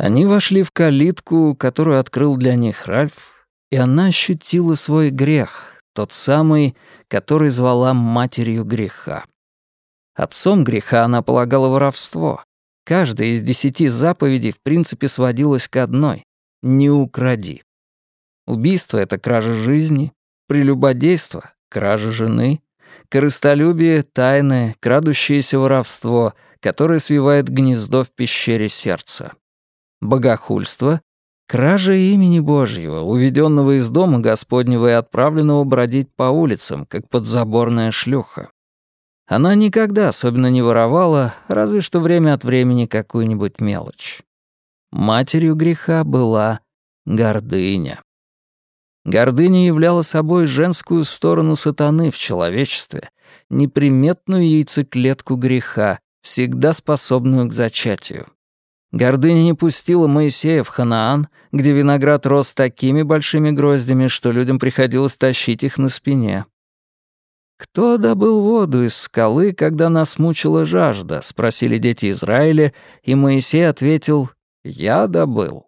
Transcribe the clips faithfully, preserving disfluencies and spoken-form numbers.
Они вошли в калитку, которую открыл для них Ральф, и она ощутила свой грех, тот самый, который звала матерью греха. Отцом греха она полагала воровство. Каждая из десяти заповедей в принципе сводилась к одной — «не укради». Убийство — это кража жизни, прелюбодейство — кража жены, корыстолюбие — тайное, крадущееся воровство, которое свивает гнездо в пещере сердца. Богохульство — кража имени Божьего, уведенного из дома Господнего и отправленного бродить по улицам, как подзаборная шлюха. Она никогда особенно не воровала, разве что время от времени какую-нибудь мелочь. Матерью греха была гордыня. Гордыня являла собой женскую сторону сатаны в человечестве, неприметную яйцеклетку греха, всегда способную к зачатию. Гордыня не пустила Моисея в Ханаан, где виноград рос такими большими гроздями, что людям приходилось тащить их на спине. «Кто добыл воду из скалы, когда нас мучила жажда?» — спросили дети Израиля, и Моисей ответил: «Я добыл».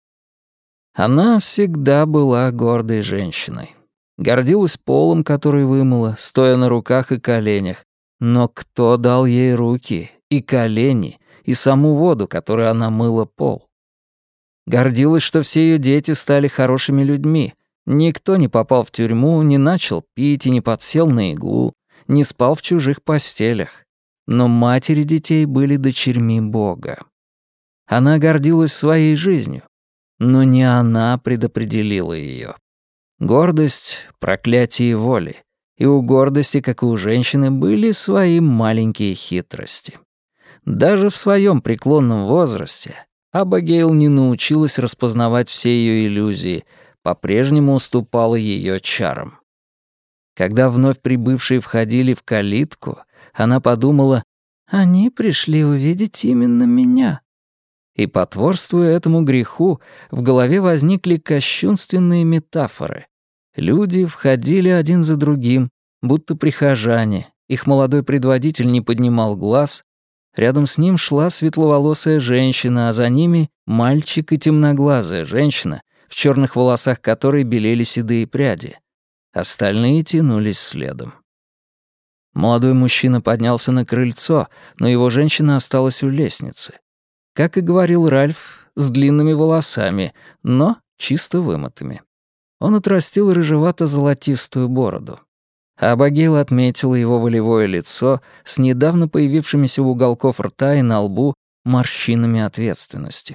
Она всегда была гордой женщиной. Гордилась полом, который вымыла, стоя на руках и коленях. Но кто дал ей руки и колени, и саму воду, которой она мыла пол? Гордилась, что все ее дети стали хорошими людьми. Никто не попал в тюрьму, не начал пить и не подсел на иглу, не спал в чужих постелях. Но матери детей были дочерьми Бога. Она гордилась своей жизнью, но не она предопределила ее. Гордость — проклятие воли, и у гордости, как и у женщины, были свои маленькие хитрости. Даже в своем преклонном возрасте Абигейл не научилась распознавать все ее иллюзии, по-прежнему уступала ее чарам. Когда вновь прибывшие входили в калитку, она подумала: «Они пришли увидеть именно меня». И, потворствуя этому греху, в голове возникли кощунственные метафоры. Люди входили один за другим, будто прихожане, их молодой предводитель не поднимал глаз, рядом с ним шла светловолосая женщина, а за ними мальчик и темноглазая женщина, в черных волосах которой белели седые пряди. Остальные тянулись следом. Молодой мужчина поднялся на крыльцо, но его женщина осталась у лестницы. Как и говорил Ральф, с длинными волосами, но чисто вымытыми. Он отрастил рыжевато-золотистую бороду. А Абигейл отметила его волевое лицо с недавно появившимися у уголков рта и на лбу морщинами ответственности.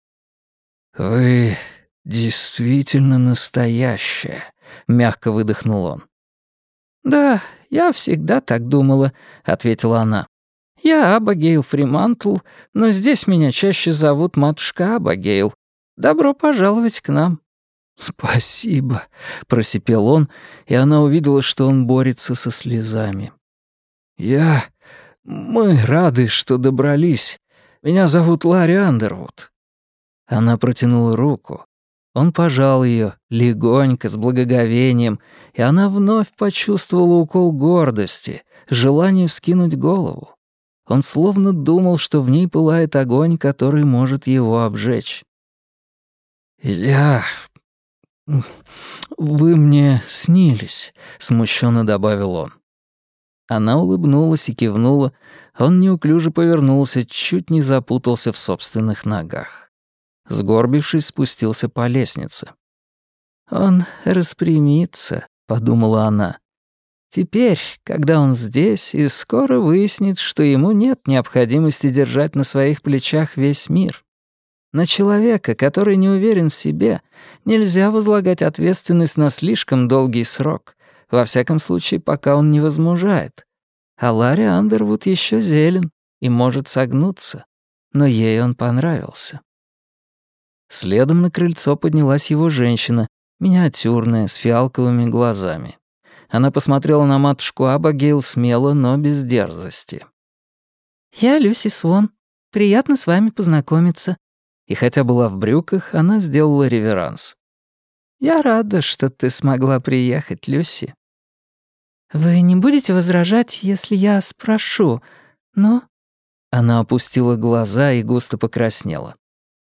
«Вы действительно настоящая», — мягко выдохнул он. «Да, я всегда так думала», — ответила она. «Я Абигейл Фримантл, но здесь меня чаще зовут матушка Абигейл. Добро пожаловать к нам». «Спасибо», — просипел он, и она увидела, что он борется со слезами. «Я... Мы рады, что добрались. Меня зовут Ларри Андервуд». Она протянула руку. Он пожал ее легонько, с благоговением, и она вновь почувствовала укол гордости, желание вскинуть голову. Он словно думал, что в ней пылает огонь, который может его обжечь. «Я... Вы мне снились», — смущенно добавил он. Она улыбнулась и кивнула. Он неуклюже повернулся, чуть не запутался в собственных ногах. Сгорбившись, спустился по лестнице. «Он распрямится», — подумала она. «Теперь, когда он здесь, и скоро выяснит, что ему нет необходимости держать на своих плечах весь мир. На человека, который не уверен в себе, нельзя возлагать ответственность на слишком долгий срок, во всяком случае, пока он не возмужает. А Ларри Андервуд еще зелен и может согнуться, но ей он понравился». Следом на крыльцо поднялась его женщина, миниатюрная, с фиалковыми глазами. Она посмотрела на матушку Абигейл смело, но без дерзости. «Я Люси Свон. Приятно с вами познакомиться». И хотя была в брюках, она сделала реверанс. «Я рада, что ты смогла приехать, Люси». «Вы не будете возражать, если я спрошу, но...» Она опустила глаза и густо покраснела.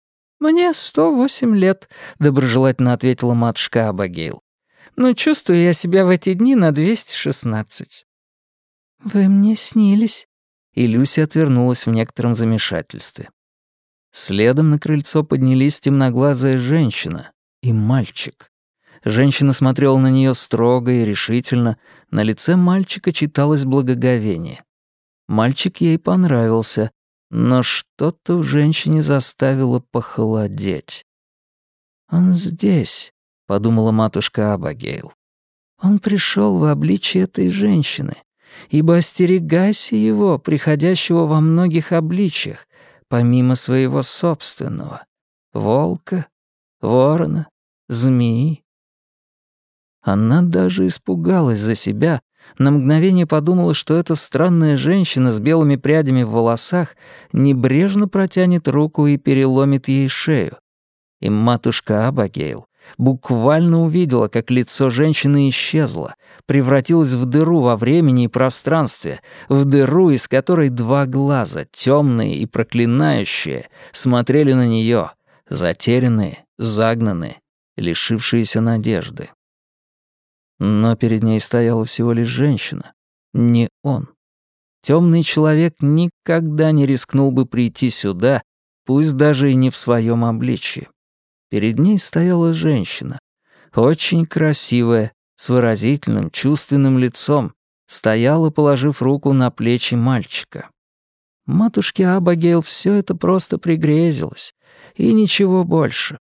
«Мне сто восемь лет», — доброжелательно ответила матушка Абигейл. «Но чувствую я себя в эти дни на двести шестнадцать». «Вы мне снились», — и Люси отвернулась в некотором замешательстве. Следом на крыльцо поднялись темноглазая женщина и мальчик. Женщина смотрела на нее строго и решительно, на лице мальчика читалось благоговение. Мальчик ей понравился, но что-то в женщине заставило похолодеть. «Он здесь», — подумала матушка Абигейл. «Он пришел в обличье этой женщины, ибо остерегайся его, приходящего во многих обличьях, помимо своего собственного, волка, ворона, змеи». Она даже испугалась за себя, на мгновение подумала, что эта странная женщина с белыми прядями в волосах небрежно протянет руку и переломит ей шею. И матушка Абигейл буквально увидела, как лицо женщины исчезло, превратилось в дыру во времени и пространстве, в дыру, из которой два глаза, темные и проклинающие, смотрели на нее, затерянные, загнанные, лишившиеся надежды. Но перед ней стояла всего лишь женщина, не он. Темный человек никогда не рискнул бы прийти сюда, пусть даже и не в своем обличье. Перед ней стояла женщина, очень красивая, с выразительным, чувственным лицом, стояла, положив руку на плечи мальчика. Матушке Абигейл все это просто пригрезилось, и ничего больше.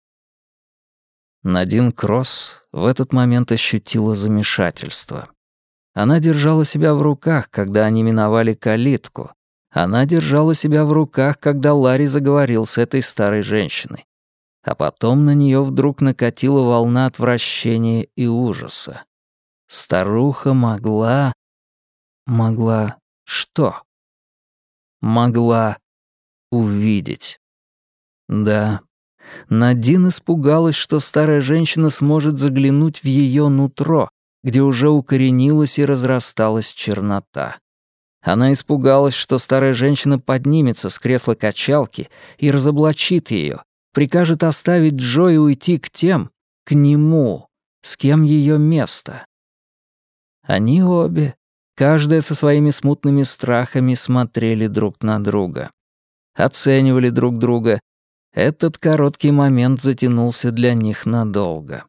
Надин Кросс в этот момент ощутила замешательство. Она держала себя в руках, когда они миновали калитку. Она держала себя в руках, когда Ларри заговорил с этой старой женщиной. А потом на нее вдруг накатила волна отвращения и ужаса. Старуха могла... Могла что? Могла увидеть. Да, Надин испугалась, что старая женщина сможет заглянуть в ее нутро, где уже укоренилась и разрасталась чернота. Она испугалась, что старая женщина поднимется с кресла качалки и разоблачит ее, прикажет оставить Джо и уйти к тем, к нему, с кем ее место. Они обе, каждая со своими смутными страхами, смотрели друг на друга. Оценивали друг друга. Этот короткий момент затянулся для них надолго.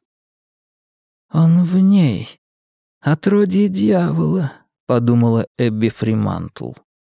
«Он в ней, отродье дьявола», — подумала Эбби Фримантл.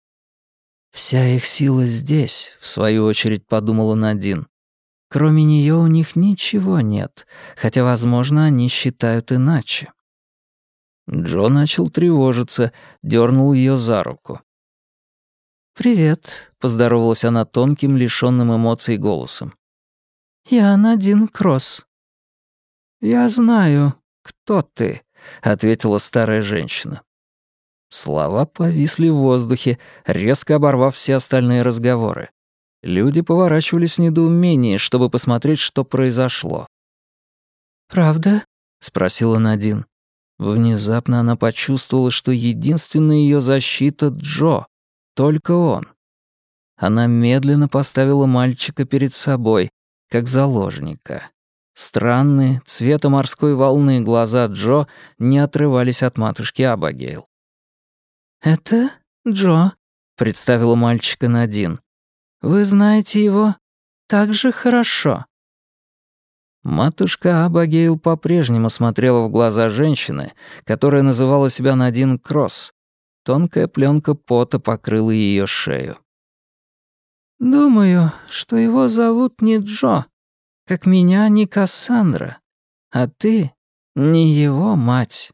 «Вся их сила здесь», — в свою очередь подумала Надин. «Кроме нее у них ничего нет, хотя, возможно, они считают иначе». Джо начал тревожиться, дернул ее за руку. «Привет», — поздоровалась она тонким, лишённым эмоций голосом. «Я Надин Кросс». «Я знаю, кто ты», — ответила старая женщина. Слова повисли в воздухе, резко оборвав все остальные разговоры. Люди поворачивались в недоумении, чтобы посмотреть, что произошло. «Правда?» — спросила Надин. Внезапно она почувствовала, что единственная ее защита — Джо. Только он. Она медленно поставила мальчика перед собой, как заложника. Странные, цвета морской волны глаза Джо не отрывались от матушки Абигейл. «Это Джо», — представила мальчика Надин. «Вы знаете его так же хорошо». Матушка Абигейл по-прежнему смотрела в глаза женщины, которая называла себя Надин Кросс. Тонкая пленка пота покрыла ее шею. «Думаю, что его зовут не Джо, как меня не Кассандра, а ты не его мать».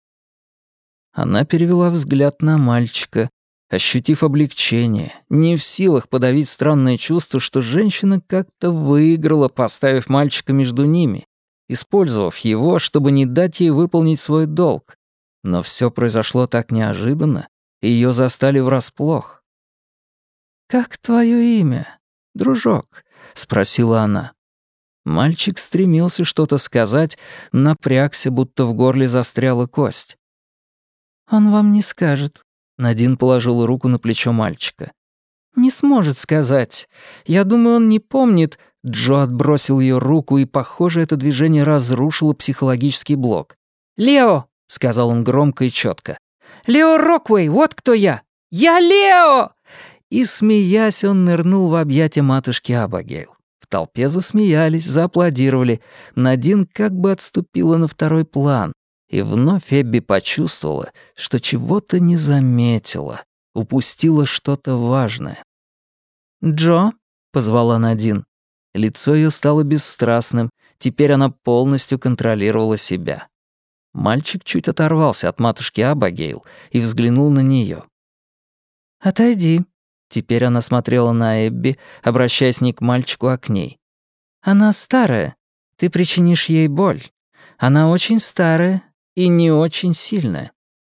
Она перевела взгляд на мальчика, ощутив облегчение, не в силах подавить странное чувство, что женщина как-то выиграла, поставив мальчика между ними, использовав его, чтобы не дать ей выполнить свой долг. Но все произошло так неожиданно, и ее застали врасплох. «Как твое имя, дружок?» — спросила она. Мальчик стремился что-то сказать, напрягся, будто в горле застряла кость. «Он вам не скажет», — Надин положила руку на плечо мальчика. «Не сможет сказать. Я думаю, он не помнит. Джо отбросил ее руку, и, похоже, это движение разрушило психологический блок. «Лео!» — сказал он громко и четко. «Лео Роквей, вот кто я! Я Лео!» И, смеясь, он нырнул в объятия матушки Абигейл. В толпе засмеялись, зааплодировали. Надин как бы отступила на второй план. И вновь Эбби почувствовала, что чего-то не заметила, упустила что-то важное. «Джо?» — позвала Надин. Лицо ее стало бесстрастным, теперь она полностью контролировала себя. Мальчик чуть оторвался от матушки Абигейл и взглянул на нее. «Отойди». Теперь она смотрела на Эбби, обращаясь не к мальчику, а к ней. «Она старая. Ты причинишь ей боль. Она очень старая и не очень сильная».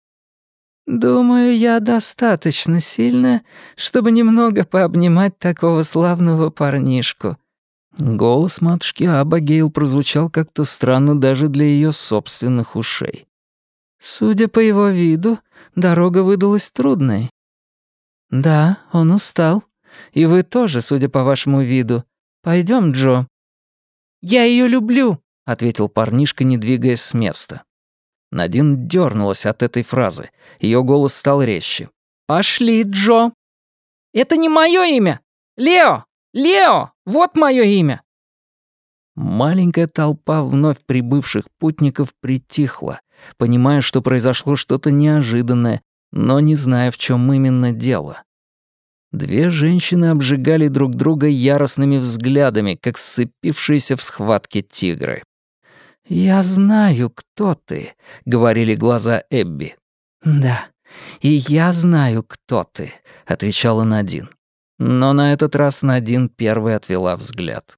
«Думаю, я достаточно сильная, чтобы немного пообнимать такого славного парнишку». Голос матушки Абигейл прозвучал как-то странно даже для ее собственных ушей. «Судя по его виду, дорога выдалась трудной». «Да, он устал. И вы тоже, судя по вашему виду. Пойдем, Джо». «Я ее люблю», — ответил парнишка, не двигаясь с места. Надин дернулась от этой фразы. Ее голос стал резче. «Пошли, Джо!» «Это не мое имя! Лео! Лео! Вот мое имя!» Маленькая толпа вновь прибывших путников притихла, понимая, что произошло что-то неожиданное, но не зная, в чем именно дело. Две женщины обжигали друг друга яростными взглядами, как сцепившиеся в схватке тигры. «Я знаю, кто ты», — говорили глаза Эбби. «Да, и я знаю, кто ты», — отвечала Надин. Но на этот раз Надин первой отвела взгляд.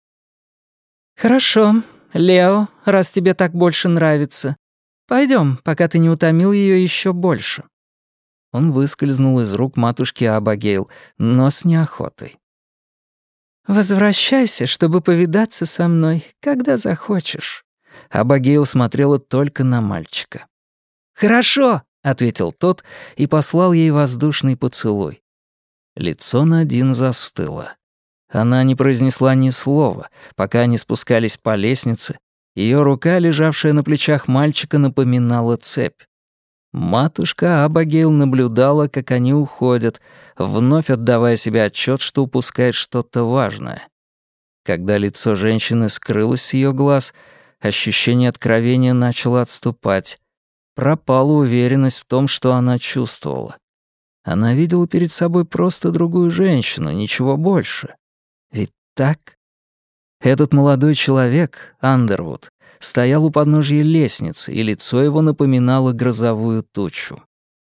«Хорошо, Лео, раз тебе так больше нравится. Пойдем, пока ты не утомил ее еще больше». Он выскользнул из рук матушки Абигейл, но с неохотой. «Возвращайся, чтобы повидаться со мной, когда захочешь». Абигейл смотрела только на мальчика. «Хорошо», — ответил тот и послал ей воздушный поцелуй. Лицо Надин застыло. Она не произнесла ни слова, пока они спускались по лестнице. Ее рука, лежавшая на плечах мальчика, напоминала цепь. Матушка Абигейл наблюдала, как они уходят, вновь отдавая себе отчет, что упускает что-то важное. Когда лицо женщины скрылось с ее глаз, ощущение откровения начало отступать. Пропала уверенность в том, что она чувствовала. Она видела перед собой просто другую женщину, ничего больше. Ведь так? Этот молодой человек, Андервуд, стоял у подножья лестницы, и лицо его напоминало грозовую тучу.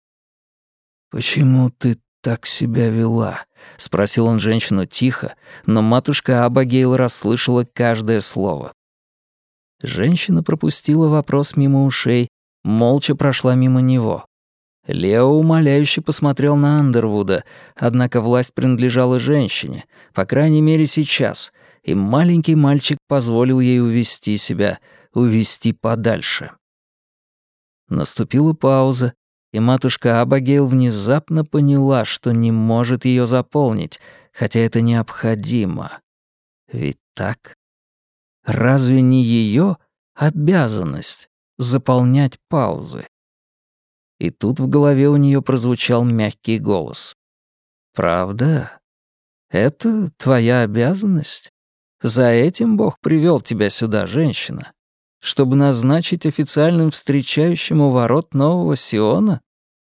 «Почему ты так себя вела?» — спросил он женщину тихо, но матушка Абигейл расслышала каждое слово. Женщина пропустила вопрос мимо ушей, молча прошла мимо него. Лео умоляюще посмотрел на Андервуда, однако власть принадлежала женщине, по крайней мере сейчас, и маленький мальчик позволил ей увести себя, увести подальше. Наступила пауза, и матушка Абигейл внезапно поняла, что не может ее заполнить, хотя это необходимо. Ведь так? Разве не ее обязанность заполнять паузы? И тут в голове у нее прозвучал мягкий голос. «Правда? Это твоя обязанность? За этим Бог привел тебя сюда, женщина, чтобы назначить официальным встречающим у ворот Нового Сиона?»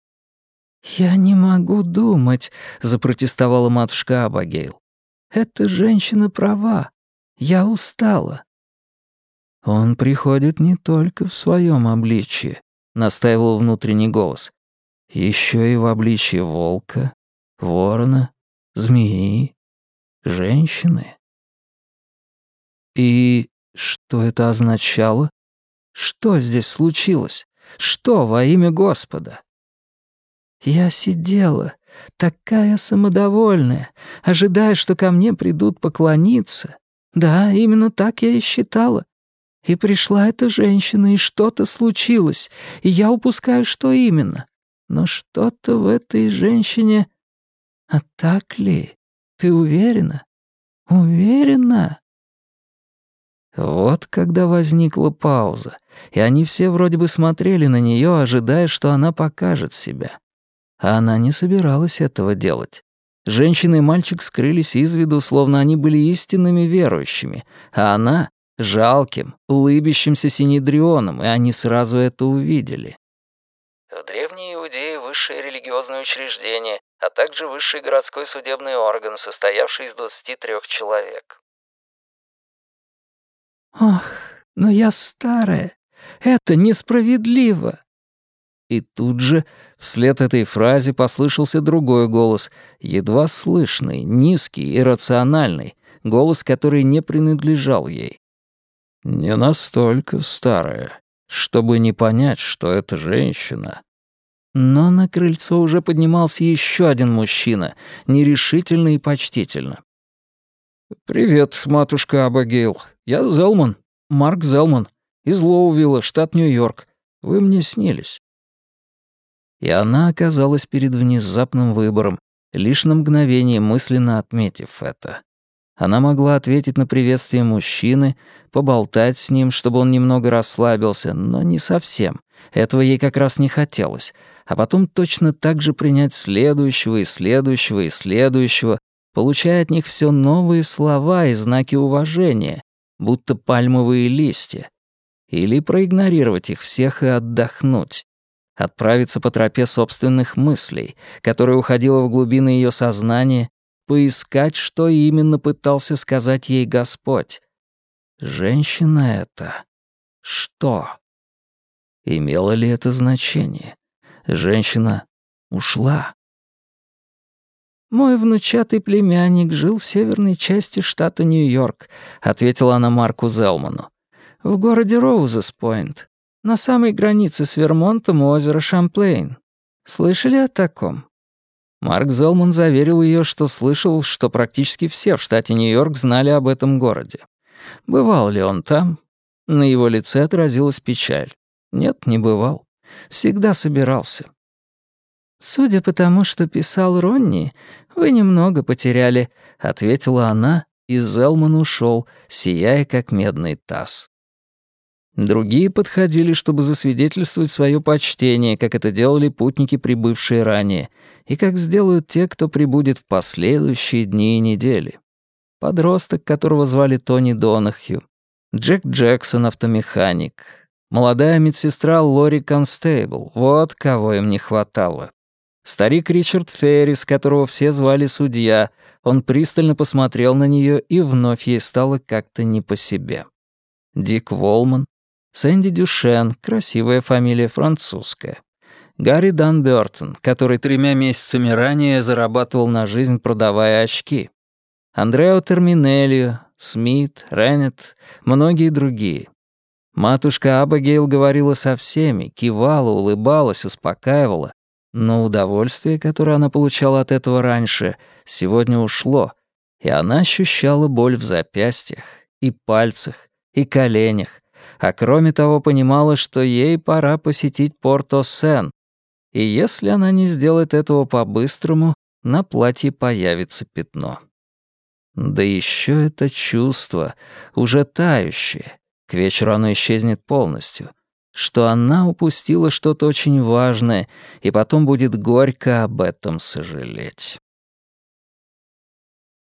«Я не могу думать», — запротестовала матушка Абигейл. «Эта женщина права. Я устала». «Он приходит не только в своем обличье», — настаивал внутренний голос. «Еще и в обличье волка, ворона, змеи, женщины». И что это означало? Что здесь случилось? Что во имя Господа? Я сидела, такая самодовольная, ожидая, что ко мне придут поклониться. Да, именно так я и считала. И пришла эта женщина, и что-то случилось, и я упускаю, что именно. Но что-то в этой женщине... А так ли? Ты уверена? Уверена? Вот когда возникла пауза, и они все вроде бы смотрели на нее, ожидая, что она покажет себя. А она не собиралась этого делать. Женщина и мальчик скрылись из виду, словно они были истинными верующими, а она — жалким, улыбящимся синедрионом, и они сразу это увидели. В Древней Иудее высшее религиозное учреждение, а также высший городской судебный орган, состоявший из двадцати трёх человек. «Ох, но я старая. Это несправедливо!» И тут же, вслед этой фразе, послышался другой голос, едва слышный, низкий, иррациональный, голос, который не принадлежал ей. «Не настолько старая, чтобы не понять, что это женщина». Но на крыльцо уже поднимался еще один мужчина, нерешительно и почтительно. «Привет, матушка Абигейл. Я Зелман, Марк Зелман, из Лоувилла, штат Нью-Йорк. Вы мне снились». И она оказалась перед внезапным выбором, лишь на мгновение мысленно отметив это. Она могла ответить на приветствие мужчины, поболтать с ним, чтобы он немного расслабился, но не совсем. Этого ей как раз не хотелось. А потом точно так же принять следующего и следующего и следующего, получая от них все новые слова и знаки уважения, будто пальмовые листья. Или проигнорировать их всех и отдохнуть. Отправиться по тропе собственных мыслей, которая уходила в глубины ее сознания, поискать, что именно пытался сказать ей Господь. Женщина эта что? Имело ли это значение? Женщина ушла. «Мой внучатый племянник жил в северной части штата Нью-Йорк», — ответила она Марку Зелману. «В городе Роузес-Пойнт, на самой границе с Вермонтом у озера Шамплейн. Слышали о таком?» Марк Зелман заверил ее, что слышал, что практически все в штате Нью-Йорк знали об этом городе. Бывал ли он там? На его лице отразилась печаль. Нет, не бывал. Всегда собирался. «Судя по тому, что писал Ронни, вы немного потеряли», — ответила она, и Зелман ушел, сияя как медный таз. Другие подходили, чтобы засвидетельствовать свое почтение, как это делали путники, прибывшие ранее, и как сделают те, кто прибудет в последующие дни и недели. Подросток, которого звали Тони Донахью, Джек Джексон, автомеханик, молодая медсестра Лори Констейбл — вот кого им не хватало. Старик Ричард Феррис, которого все звали судья, он пристально посмотрел на нее, и вновь ей стало как-то не по себе. Дик Волман, Сэнди Дюшен, красивая фамилия французская. Гарри Дан Бёртон, который тремя месяцами ранее зарабатывал на жизнь, продавая очки. Андрео Терминелио, Смит, Реннет, многие другие. Матушка Абигейл говорила со всеми, кивала, улыбалась, успокаивала, но удовольствие, которое она получала от этого раньше, сегодня ушло, и она ощущала боль в запястьях, и пальцах, и коленях, а кроме того понимала, что ей пора посетить Порт-о-Сен, и если она не сделает этого по-быстрому, на платье появится пятно. Да еще это чувство, уже тающее, к вечеру оно исчезнет полностью, что она упустила что-то очень важное и потом будет горько об этом сожалеть.